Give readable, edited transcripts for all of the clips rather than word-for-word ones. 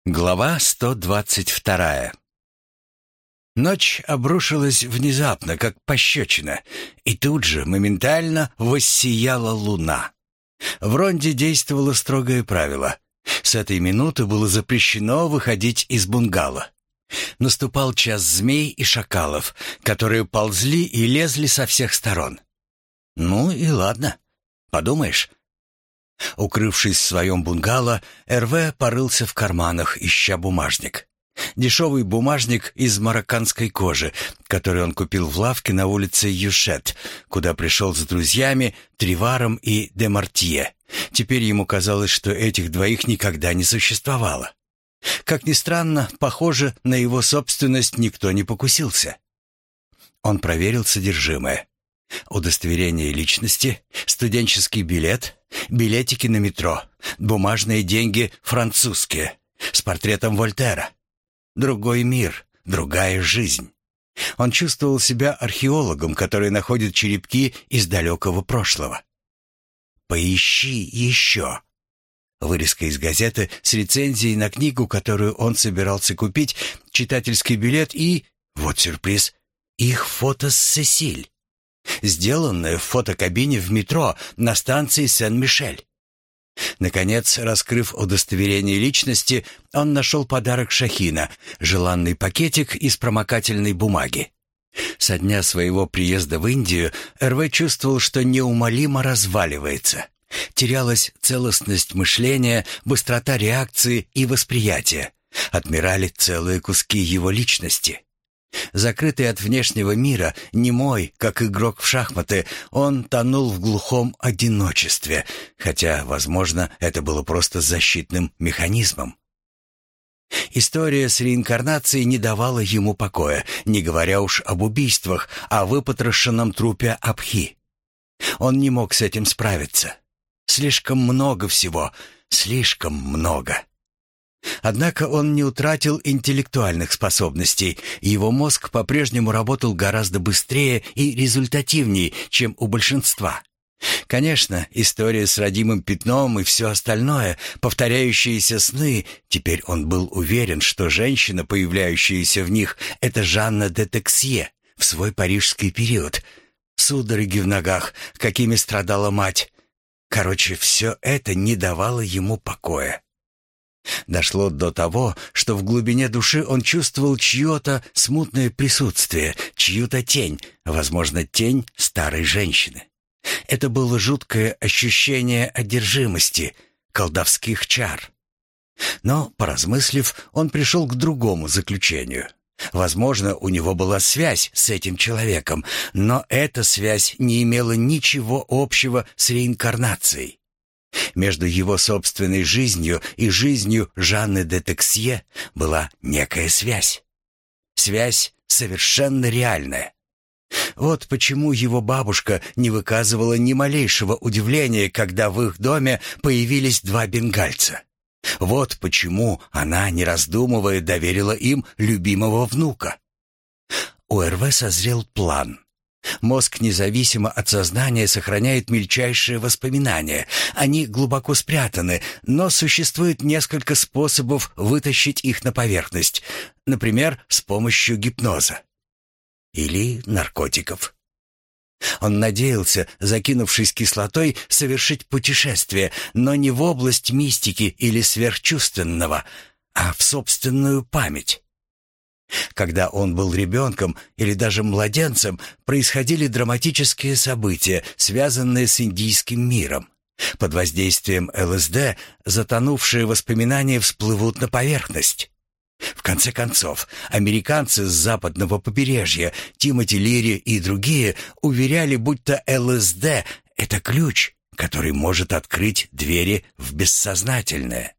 Глава 122. Ночь обрушилась внезапно, как пощечина, и тут же моментально воссияла луна. В Ронде действовало строгое правило. С этой минуты было запрещено выходить из бунгало. Наступал час змей и шакалов, которые ползли и лезли со всех сторон. Ну и ладно, подумаешь. Укрывшись в своем бунгало, РВ порылся в карманах, ища бумажник. Дешевый бумажник из марокканской кожи, который он купил в лавке на улице Юшет, куда пришел с друзьями Триваром и Демартье. Теперь ему казалось, что этих двоих никогда не существовало. Как ни странно, похоже, на его собственность никто не покусился. Он проверил содержимое. Удостоверение личности, студенческий билет, билетики на метро, бумажные деньги французские, с портретом Вольтера. Другой мир, другая жизнь. Он чувствовал себя археологом, который находит черепки из далекого прошлого. «Поищи еще». Вырезка из газеты с рецензией на книгу, которую он собирался купить, читательский билет и, вот сюрприз, их фото с Сесиль. Сделанное в фотокабине в метро на станции Сен-Мишель. Наконец, раскрыв удостоверение личности, он нашел подарок Шахина, желанный пакетик из промокательной бумаги. Со дня своего приезда в Индию РВ чувствовал, что неумолимо разваливается. Терялась целостность мышления, быстрота реакции и восприятия. Отмирали целые куски его личности. Закрытый от внешнего мира, немой, как игрок в шахматы, он тонул в глухом одиночестве, хотя, возможно, это было просто защитным механизмом. История с реинкарнацией не давала ему покоя, не говоря уж об убийствах, о выпотрошенном трупе Абхи. Он не мог с этим справиться. Слишком много всего, слишком много. Однако он не утратил интеллектуальных способностей, его мозг по-прежнему работал гораздо быстрее и результативнее, чем у большинства. Конечно, история с родимым пятном и все остальное, повторяющиеся сны, теперь он был уверен, что женщина, появляющаяся в них, это Жанна де Тексье в свой парижский период. Судороги в ногах, какими страдала мать. Короче, все это не давало ему покоя. Дошло до того, что в глубине души он чувствовал чье-то смутное присутствие, чью-то тень, возможно, тень старой женщины. Это было жуткое ощущение одержимости, колдовских чар. Но, поразмыслив, он пришел к другому заключению. Возможно, у него была связь с этим человеком, но эта связь не имела ничего общего с реинкарнацией. Между его собственной жизнью и жизнью Жанны де Тексье была некая связь. Связь совершенно реальная. Вот почему его бабушка не выказывала ни малейшего удивления, когда в их доме появились два бенгальца. Вот почему она, не раздумывая, доверила им любимого внука. У РВ созрел план. Мозг независимо от сознания сохраняет мельчайшие воспоминания. Они глубоко спрятаны, но существует несколько способов вытащить их на поверхность. Например, с помощью гипноза. Или наркотиков. Он надеялся, закинувшись кислотой, совершить путешествие, но не в область мистики или сверхчувственного, а в собственную память. Когда он был ребенком или даже младенцем, происходили драматические события, связанные с индийским миром. Под воздействием ЛСД затонувшие воспоминания всплывут на поверхность. В конце концов, американцы с западного побережья, Тимоти Лири и другие, уверяли, будто ЛСД — это ключ, который может открыть двери в бессознательное.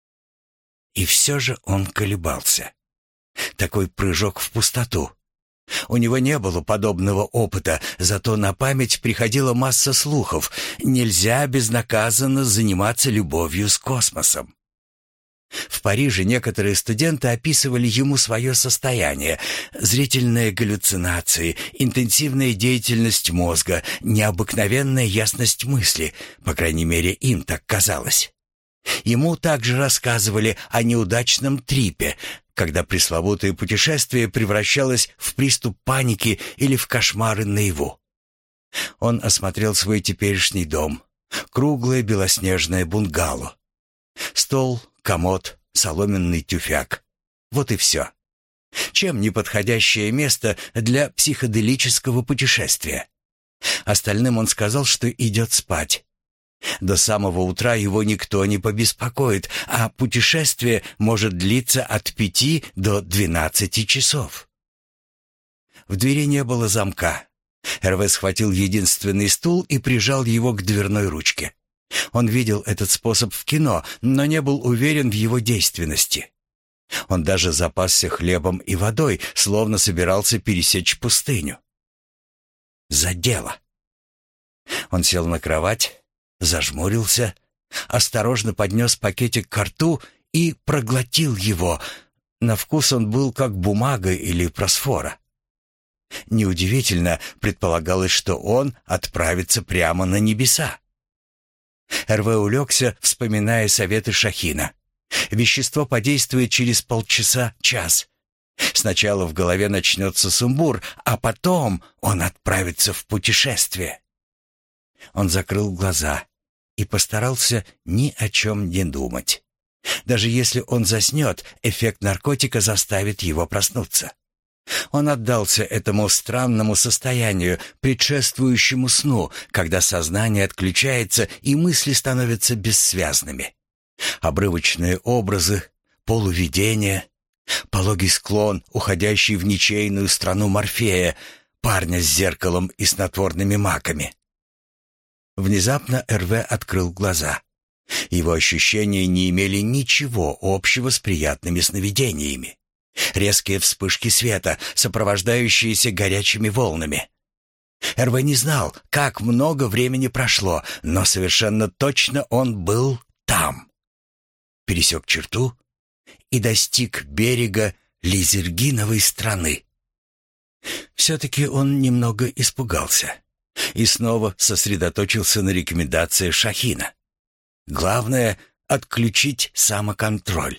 И все же он колебался. Такой прыжок в пустоту. У него не было подобного опыта, зато на память приходила масса слухов. Нельзя безнаказанно заниматься любовью с космосом. В Париже некоторые студенты описывали ему свое состояние: зрительные галлюцинации, интенсивная деятельность мозга, необыкновенная ясность мысли, по крайней мере, им так казалось. Ему также рассказывали о неудачном трипе, когда пресловутое путешествие превращалось в приступ паники или в кошмары наяву. Он осмотрел свой теперешний дом. Круглое белоснежное бунгало. Стол, комод, соломенный тюфяк. Вот и все. Чем не подходящее место для психоделического путешествия? Остальным он сказал, что идет спать. До самого утра его никто не побеспокоит, а путешествие может длиться от 5 до 12 часов. В двери не было замка. Эрве схватил единственный стул и прижал его к дверной ручке. Он видел этот способ в кино, но не был уверен в его действенности. Он даже запасся хлебом и водой, словно собирался пересечь пустыню. За дело. Он сел на кровать, зажмурился, осторожно поднес пакетик к рту и проглотил его. На вкус он был как бумага или просфора. Неудивительно, предполагалось, что он отправится прямо на небеса. Эрве улегся, вспоминая советы Шахина. Вещество подействует через полчаса-час. Сначала в голове начнется сумбур, а потом он отправится в путешествие. Он закрыл глаза и постарался ни о чем не думать. Даже если он заснет, эффект наркотика заставит его проснуться. Он отдался этому странному состоянию, предшествующему сну, когда сознание отключается и мысли становятся бессвязными. Обрывочные образы, полувидения, пологий склон, уходящий в ничейную страну Морфея, парня с зеркалом и снотворными маками. Внезапно Эрве открыл глаза. Его ощущения не имели ничего общего с приятными сновидениями. Резкие вспышки света, сопровождающиеся горячими волнами. Эрве не знал, как много времени прошло, но совершенно точно он был там. Пересек черту и достиг берега Лизергиновой страны. Все-таки он немного испугался и снова сосредоточился на рекомендации Шахина. Главное — отключить самоконтроль.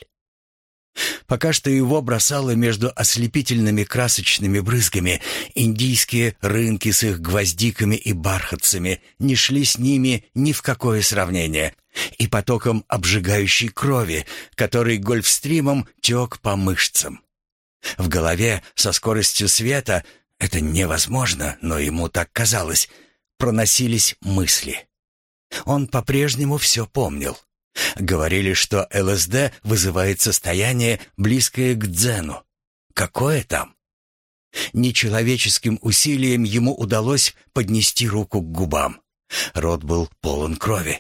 Пока что его бросало между ослепительными красочными брызгами. Индийские рынки с их гвоздиками и бархатцами не шли с ними ни в какое сравнение, и потоком обжигающей крови, который гольфстримом тек по мышцам. В голове со скоростью света, это невозможно, но ему так казалось, проносились мысли. Он по-прежнему все помнил. Говорили, что ЛСД вызывает состояние, близкое к дзену. Какое там? Нечеловеческим усилием ему удалось поднести руку к губам. Рот был полон крови.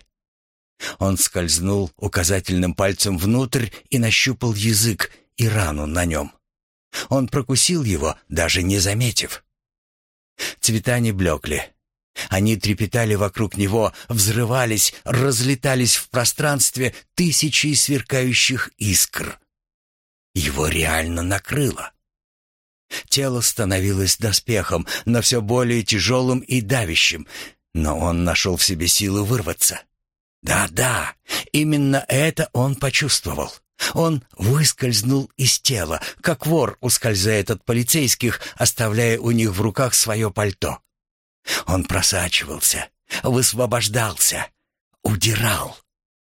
Он скользнул указательным пальцем внутрь и нащупал язык и рану на нем. Он прокусил его, даже не заметив. Цвета не блекли. Они трепетали вокруг него, взрывались, разлетались в пространстве тысячи сверкающих искр. Его реально накрыло. Тело становилось доспехом, но все более тяжелым и давящим, но он нашел в себе силы вырваться. Да, именно это он почувствовал. Он выскользнул из тела, как вор ускользает от полицейских, оставляя у них в руках свое пальто. Он просачивался, высвобождался, удирал.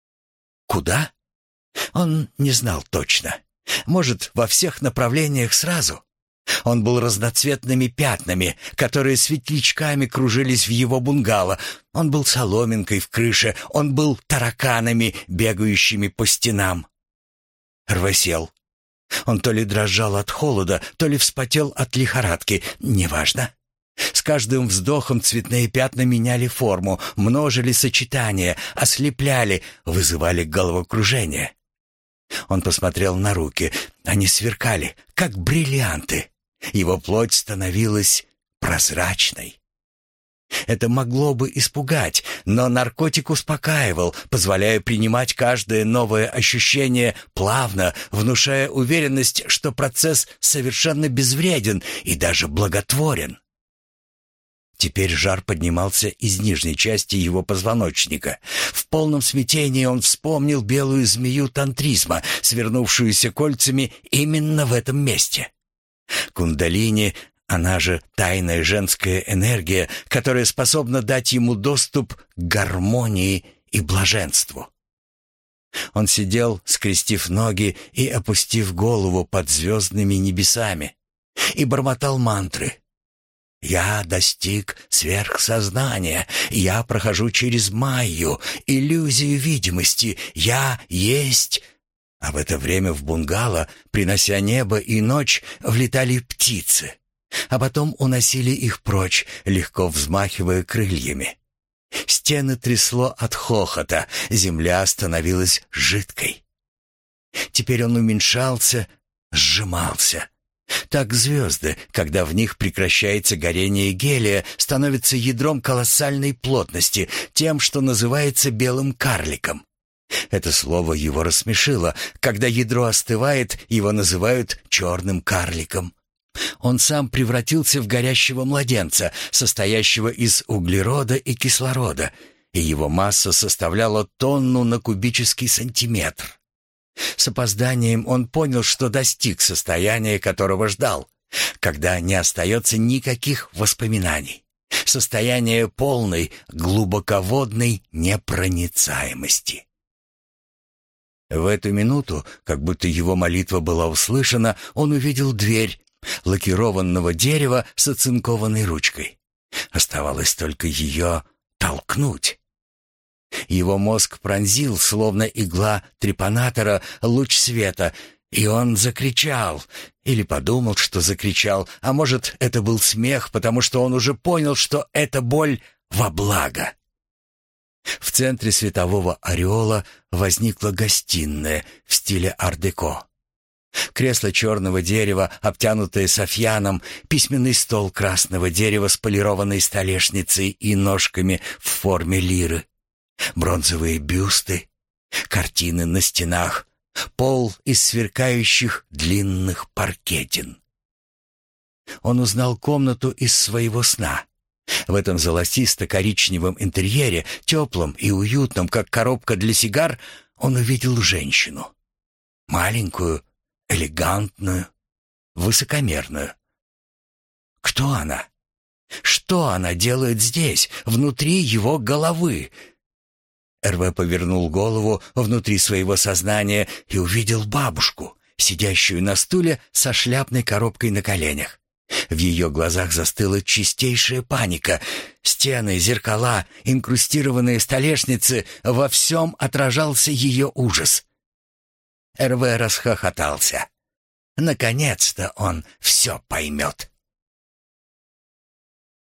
Куда? Он не знал точно. Может, во всех направлениях сразу. Он был разноцветными пятнами, которые светлячками кружились в его бунгало. Он был соломинкой в крыше, он был тараканами, бегающими по стенам. Эрве сел. Он то ли дрожал от холода, то ли вспотел от лихорадки, неважно. С каждым вздохом цветные пятна меняли форму, множили сочетания, ослепляли, вызывали головокружение. Он посмотрел на руки. Они сверкали, как бриллианты. Его плоть становилась прозрачной. Это могло бы испугать, но наркотик успокаивал, позволяя принимать каждое новое ощущение плавно, внушая уверенность, что процесс совершенно безвреден и даже благотворен. Теперь жар поднимался из нижней части его позвоночника. В полном смятении он вспомнил белую змею тантризма, свернувшуюся кольцами именно в этом месте. Кундалини, она же тайная женская энергия, которая способна дать ему доступ к гармонии и блаженству. Он сидел, скрестив ноги и опустив голову под звездными небесами, и бормотал мантры. «Я достиг сверхсознания, я прохожу через майю, иллюзию видимости, я есть...» А в это время в бунгало, принося небо и ночь, влетали птицы, а потом уносили их прочь, легко взмахивая крыльями. Стены трясло от хохота, земля становилась жидкой. Теперь он уменьшался, сжимался. Так звезды, когда в них прекращается горение гелия, становятся ядром колоссальной плотности, тем, что называется белым карликом. Это слово его рассмешило. Когда ядро остывает, его называют черным карликом. Он сам превратился в горящего младенца, состоящего из углерода и кислорода, и его масса составляла тонну на кубический сантиметр. С опозданием он понял, что достиг состояния, которого ждал, когда не остается никаких воспоминаний. Состояние полной, глубоководной непроницаемости. В эту минуту, как будто его молитва была услышана, он увидел дверь лакированного дерева с оцинкованной ручкой. Оставалось только ее толкнуть. Его мозг пронзил, словно игла трепанатора, луч света, и он закричал. Или подумал, что закричал, а может, это был смех, потому что он уже понял, что эта боль во благо. В центре светового ореола возникла гостиная в стиле ар-деко. Кресло черного дерева, обтянутое софьяном, письменный стол красного дерева с полированной столешницей и ножками в форме лиры, бронзовые бюсты, картины на стенах, пол из сверкающих длинных паркетин. Он узнал комнату из своего сна. В этом золотисто-коричневом интерьере, теплом и уютном, как коробка для сигар, он увидел женщину. Маленькую, элегантную, высокомерную. Кто она? Что она делает здесь, внутри его головы? РВ повернул голову внутри своего сознания и увидел бабушку, сидящую на стуле со шляпной коробкой на коленях. В ее глазах застыла чистейшая паника. Стены, зеркала, инкрустированные столешницы — во всем отражался ее ужас. РВ расхохотался. Наконец-то он все поймет.